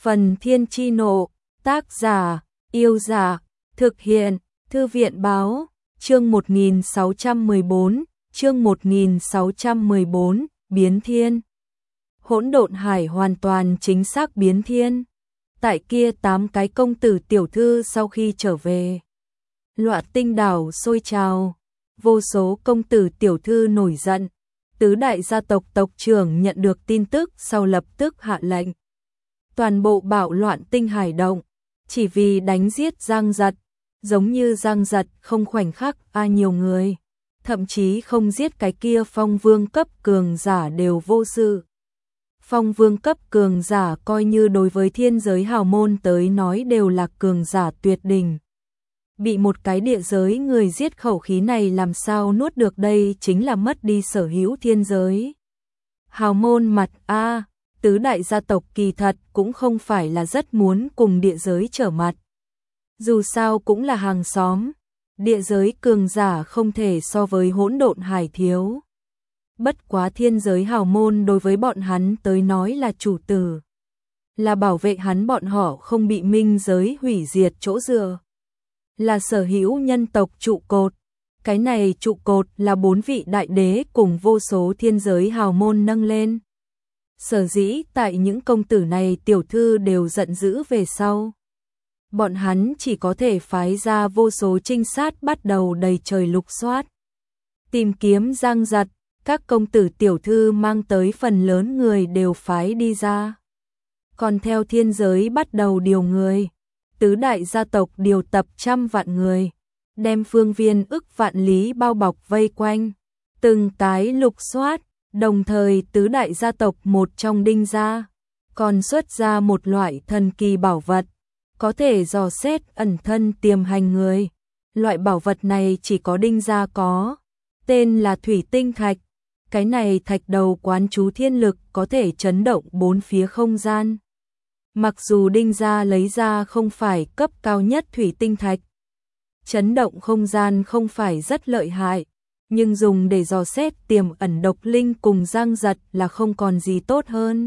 Phần Thiên Chi Nộ, tác giả, Yêu Giả, thực hiện, Thư viện Báo, chương 1614, chương 1614, Biến Thiên. Hỗn Độn Hải hoàn toàn chính xác biến thiên. Tại kia 8 cái công tử tiểu thư sau khi trở về, Loạn Tinh đảo sôi trào, vô số công tử tiểu thư nổi giận. Tứ đại gia tộc tộc trưởng nhận được tin tức sau lập tức hạ lệnh toàn bộ bạo loạn tinh hải động, chỉ vì đánh giết Giang Giật, giống như Giang Giật không khoảnh khắc nhiều người, thậm chí không giết cái kia phong vương cấp cường giả đều vô sự. Phong vương cấp cường giả coi như đối với thiên giới hào môn tới nói đều là cường giả tuyệt đỉnh. Bị một cái địa giới người giết, khẩu khí này làm sao nuốt được, đây chính là mất đi sở hữu thiên giới hào môn mặt tứ đại gia tộc kỳ thật cũng không phải là rất muốn cùng địa giới trở mặt. Dù sao cũng là hàng xóm, địa giới cường giả không thể so với hỗn độn hải thiếu. Bất quá thiên giới hào môn đối với bọn hắn tới nói là chủ tử, là bảo vệ hắn bọn họ không bị minh giới hủy diệt chỗ dựa, là sở hữu nhân tộc trụ cột. Cái này trụ cột là 4 vị đại đế cùng vô số thiên giới hào môn nâng lên. Sở dĩ tại những công tử này tiểu thư đều giận dữ về sau, bọn hắn chỉ có thể phái ra vô số trinh sát bắt đầu đầy trời lục soát, tìm kiếm Giang Giật. Các công tử tiểu thư mang tới phần lớn người đều phái đi ra. Còn theo thiên giới bắt đầu điều người, tứ đại gia tộc điều tập trăm vạn người, đem phương viên ức vạn lý bao bọc vây quanh, từng tái lục soát. Đồng thời tứ đại gia tộc một trong Đinh gia còn xuất ra một loại thần kỳ bảo vật, có thể dò xét ẩn thân tiềm hành người. Loại bảo vật này chỉ có Đinh gia có, tên là Thủy Tinh Thạch. Cái này thạch đầu quán chú thiên lực, có thể chấn động bốn phía không gian. Mặc dù Đinh gia lấy ra không phải cấp cao nhất Thủy Tinh Thạch, chấn động không gian không phải rất lợi hại, nhưng dùng để dò xét tiềm ẩn độc linh cùng Giang Giật là không còn gì tốt hơn.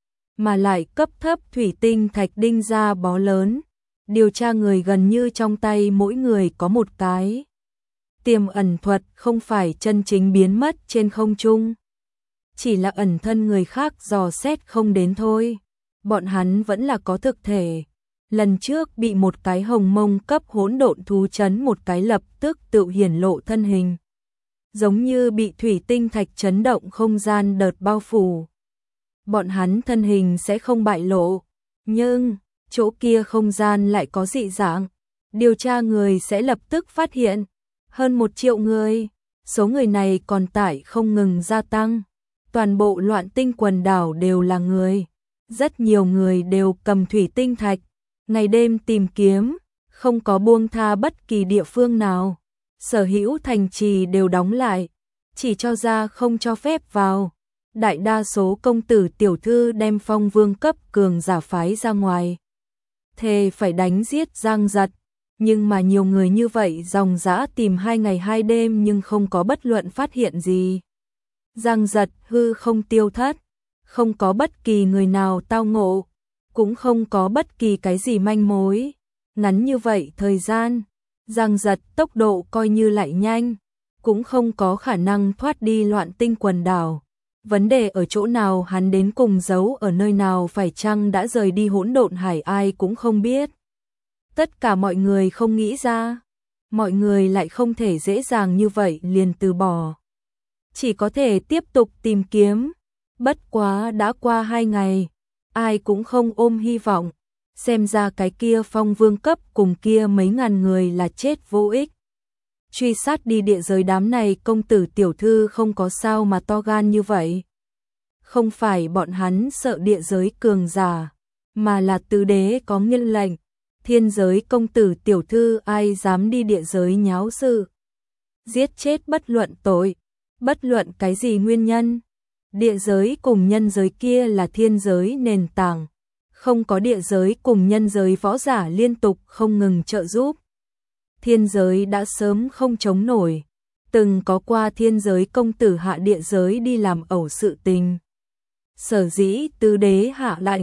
Mà lại cấp thấp Thủy Tinh Thạch Đinh gia bó lớn, điều tra người gần như trong tay mỗi người có một cái. Tiềm ẩn thuật không phải chân chính biến mất trên không trung, chỉ là ẩn thân người khác dò xét không đến thôi. Bọn hắn vẫn là có thực thể. Lần trước bị một cái hồng mông cấp hỗn độn thú chấn một cái lập tức tự hiển lộ thân hình, giống như bị Thủy Tinh Thạch chấn động không gian đợt bao phủ. Bọn hắn thân hình sẽ không bại lộ, nhưng chỗ kia không gian lại có dị dạng, điều tra người sẽ lập tức phát hiện. Hơn 1 triệu người, số người này còn tại không ngừng gia tăng. Toàn bộ Loạn Tinh quần đảo đều là người, rất nhiều người đều cầm Thủy Tinh Thạch, ngày đêm tìm kiếm, không có buông tha bất kỳ địa phương nào. Sở hữu thành trì đều đóng lại, chỉ cho ra không cho phép vào. Đại đa số công tử tiểu thư đem phong vương cấp cường giả phái ra ngoài, thề phải đánh giết Giang Giật. Nhưng mà nhiều người như vậy dòng dã tìm 2 ngày 2 đêm nhưng không có bất luận phát hiện gì. Giang Giật hư không tiêu thất, không có bất kỳ người nào tao ngộ, cũng không có bất kỳ cái gì manh mối. Ngắn như vậy thời gian, Giang Giật tốc độ coi như lại nhanh, cũng không có khả năng thoát đi Loạn Tinh quần đảo. Vấn đề ở chỗ nào, hắn đến cùng giấu ở nơi nào, phải chăng đã rời đi hỗn độn hải, ai cũng không biết. Tất cả mọi người không nghĩ ra, mọi người lại không thể dễ dàng như vậy liền từ bỏ. Chỉ có thể tiếp tục tìm kiếm. Bất quá đã qua 2 ngày, ai cũng không ôm hy vọng. Xem ra cái kia phong vương cấp cùng kia mấy ngàn người là chết vô ích. Truy sát đi địa giới, đám này công tử tiểu thư không có sao mà to gan như vậy. Không phải bọn hắn sợ địa giới cường giả, mà là tứ đế có nghiên lệnh. Thiên giới công tử tiểu thư ai dám đi địa giới nháo sự, giết chết bất luận tội, bất luận cái gì nguyên nhân. Địa giới cùng nhân giới kia là thiên giới nền tảng, không có địa giới cùng nhân giới võ giả liên tục không ngừng trợ giúp, thiên giới đã sớm không chống nổi. Từng có qua thiên giới công tử hạ địa giới đi làm ẩu sự tình. Sở dĩ tứ đế hạ lệnh,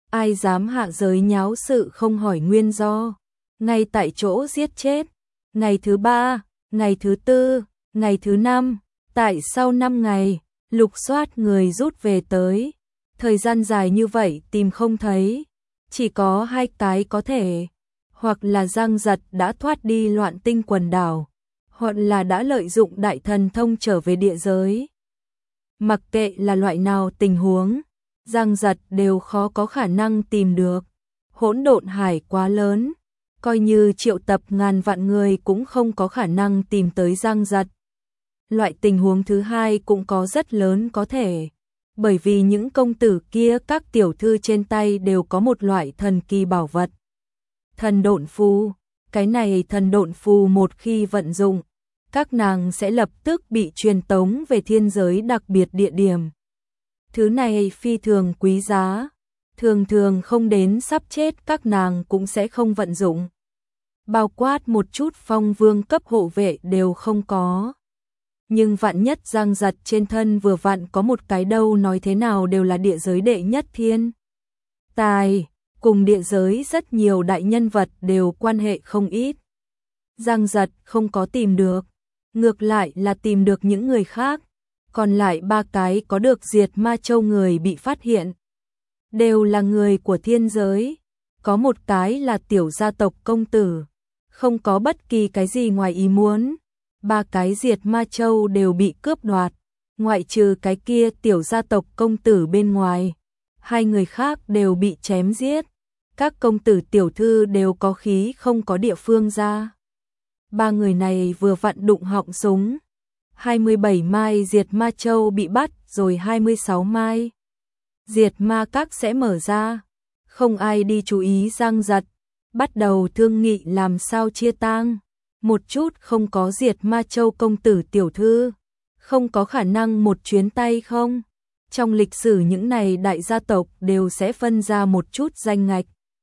ai dám hạ giới nháo sự không hỏi nguyên do, ngay tại chỗ giết chết. Ngày thứ 3, ngày thứ 4, ngày thứ 5, tại sau 5 ngày, lục soát người rút về tới. Thời gian dài như vậy tìm không thấy, chỉ có hai cái có thể, hoặc là Giang Giật đã thoát đi Loạn Tinh quần đảo, hoặc là đã lợi dụng đại thần thông trở về địa giới. Mặc kệ là loại nào tình huống, Giang Giật đều khó có khả năng tìm được. Hỗn độn hải quá lớn, coi như triệu tập ngàn vạn người cũng không có khả năng tìm tới Giang Giật. Loại tình huống thứ hai cũng có rất lớn có thể, bởi vì những công tử kia các tiểu thư trên tay đều có một loại thần kỳ bảo vật. Thần độn phù, cái này thần độn phù một khi vận dụng, các nàng sẽ lập tức bị truyền tống về thiên giới đặc biệt địa điểm. Thứ này phi thường quý giá, thường thường không đến sắp chết các nàng cũng sẽ không vận dụng. Bao quát một chút phong vương cấp hộ vệ đều không có. Nhưng vạn nhất Giang Giật trên thân vừa vặn có một cái đâu, nói thế nào đều là địa giới đệ nhất thiên tài, cùng địa giới rất nhiều đại nhân vật đều quan hệ không ít. Giang Giật không có tìm được, ngược lại là tìm được những người khác, còn lại 3 cái có được Diệt Ma Châu người bị phát hiện. Đều là người của thiên giới, có một cái là tiểu gia tộc công tử, không có bất kỳ cái gì ngoài ý muốn. 3 cái Diệt Ma Châu đều bị cướp đoạt, ngoại trừ cái kia tiểu gia tộc công tử bên ngoài, 2 người khác đều bị chém giết. Các công tử tiểu thư đều có khí không có địa phương ra. 3 người này vừa vặn đụng họng súng. 27 mai Diệt Ma Châu bị bắt, rồi 26 mai Diệt Ma Các sẽ mở ra. Không ai đi chú ý Giang Giật, bắt đầu thương nghị làm sao chia tang. Một chút không có Diệt Ma Châu công tử tiểu thư, không có khả năng một chuyến tay không. Trong lịch sử những này đại gia tộc đều sẽ phân ra một chút danh ngạch.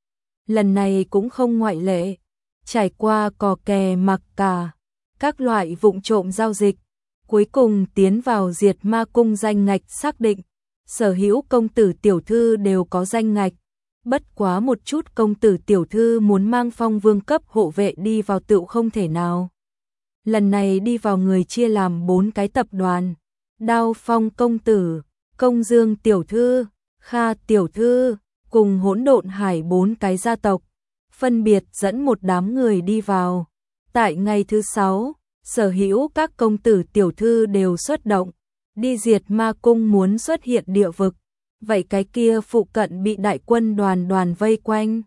Lần này cũng không ngoại lệ, trải qua cò kè mặc cả, các loại vụng trộm giao dịch, cuối cùng tiến vào Diệt Ma Cung danh ngạch xác định, sở hữu công tử tiểu thư đều có danh ngạch. Bất quá một chút công tử tiểu thư muốn mang phong vương cấp hộ vệ đi vào tựu không thể nào. Lần này đi vào người chia làm 4 cái tập đoàn: Đao Phong công tử, Công Dương tiểu thư, Kha tiểu thư, cùng Hỗn Độn Hải 4 cái gia tộc, phân biệt dẫn một đám người đi vào. Tại ngày thứ 6, sở hữu các công tử tiểu thư đều xuất động, đi Diệt Ma Cung muốn xuất hiện địa vực. Vậy cái kia phụ cận bị đại quân đoàn vây quanh,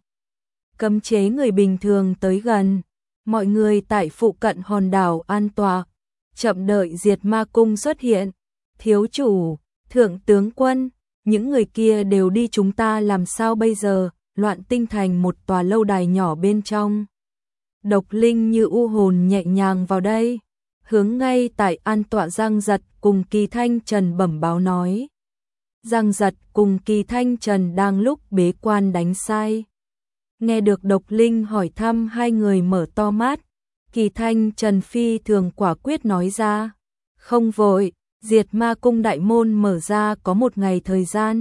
cấm chế người bình thường tới gần. Mọi người tại phụ cận hòn đảo an tọa, chậm đợi Diệt Ma Cung xuất hiện. Thiếu chủ, thượng tướng quân, những người kia đều đi, chúng ta làm sao bây giờ? Loạn Tinh thành một tòa lâu đài nhỏ bên trong. Độc Linh như u hồn nhẹ nhàng vào đây, hướng ngay tại an tọa Giang Giật cùng Kỳ Thanh Trần bẩm báo nói. Giang Giật cùng Kỳ Thanh Trần đang lúc bế quan đánh sai. Nghe được Độc Linh hỏi thăm, hai người mở to mắt. Kỳ Thanh Trần phi thường quả quyết nói ra: không vội, Diệt Ma Cung đại môn mở ra có 1 ngày thời gian.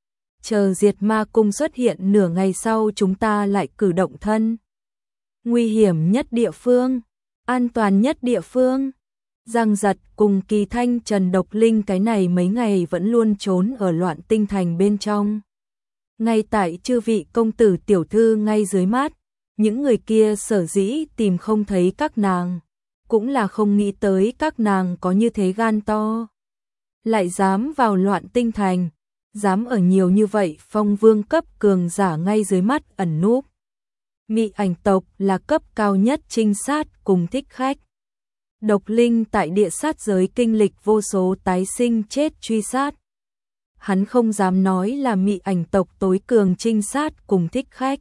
Chờ Diệt Ma Cung xuất hiện nửa ngày sau chúng ta lại cử động thân. Nguy hiểm nhất địa phương, an toàn nhất địa phương. Giang Giật cùng Kỳ Thanh Trần Độc Linh cái này mấy ngày vẫn luôn trốn ở Loạn Tinh thành bên trong. Ngay tại chư vị công tử tiểu thư ngay dưới mắt, những người kia sở dĩ tìm không thấy các nàng, cũng là không nghĩ tới các nàng có như thế gan to, lại dám vào Loạn Tinh thành, dám ở nhiều như vậy phong vương cấp cường giả ngay dưới mắt ẩn núp. Mị ảnh tộc là cấp cao nhất trinh sát cùng thích khách. Độc Linh tại địa sát giới kinh lịch vô số tái sinh chết truy sát. Hắn không dám nói là mị ảnh tộc tối cường trinh sát cùng thích khách,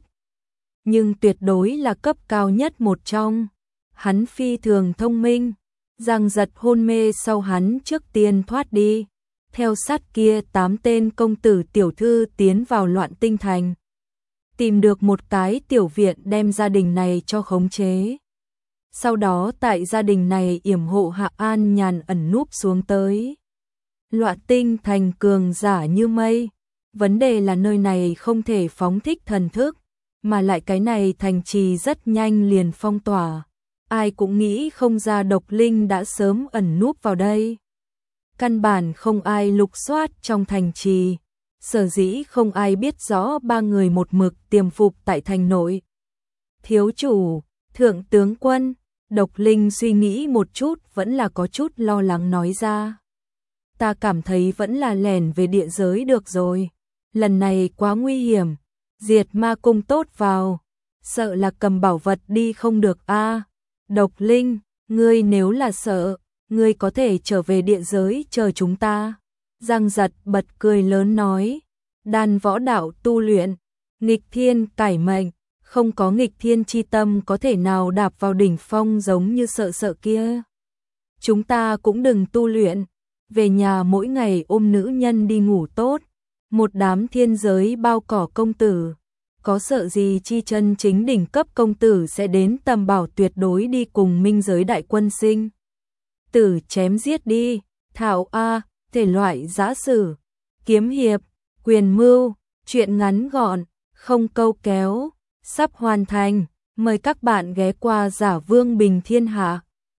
nhưng tuyệt đối là cấp cao nhất một trong. Hắn phi thường thông minh. Giang Giật hôn mê sau hắn trước tiên thoát đi, theo sát kia 8 tên công tử tiểu thư tiến vào Loạn Tinh thành, tìm được một cái tiểu viện đem gia đình này cho khống chế. Sau đó tại gia đình này yểm hộ hạ an nhàn ẩn núp xuống tới. Loạn Tinh thành cường giả như mây, Vấn đề là nơi này không thể phóng thích thần thức, mà lại cái này thành trì rất nhanh liền phong tỏa. Ai cũng nghĩ không ra độc linh đã sớm ẩn núp vào đây. Căn bản không ai lục soát trong thành trì. Sở dĩ không ai biết rõ ba người một mực tiềm phục tại thành nội. Thiếu chủ, thượng tướng quân, độc linh suy nghĩ một chút vẫn là có chút lo lắng nói ra. Ta cảm thấy vẫn là lẻn về địa giới được rồi. Lần này quá nguy hiểm, diệt ma cung tốt vào, sợ là cầm bảo vật đi không được a. Độc linh, ngươi nếu là sợ, ngươi có thể trở về địa giới chờ chúng ta. Giang Giật bật cười lớn nói, đan võ đạo tu luyện, nghịch thiên cải mệnh, không có nghịch thiên chi tâm có thể nào đạp vào đỉnh phong giống như sợ kia. Chúng ta cũng đừng tu luyện, về nhà mỗi ngày ôm nữ nhân đi ngủ tốt, một đám thiên giới bao cỏ công tử. Có sợ gì chi chân chính đỉnh cấp công tử sẽ đến tầm bảo tuyệt đối đi cùng minh giới đại quân sinh. Tử chém giết đi, thảo a, thể loại giã sử, kiếm hiệp, quyền mưu, truyện ngắn gọn, không câu kéo, sắp hoàn thành. Mời các bạn ghé qua Giả Vương Bình Thiên Hạ.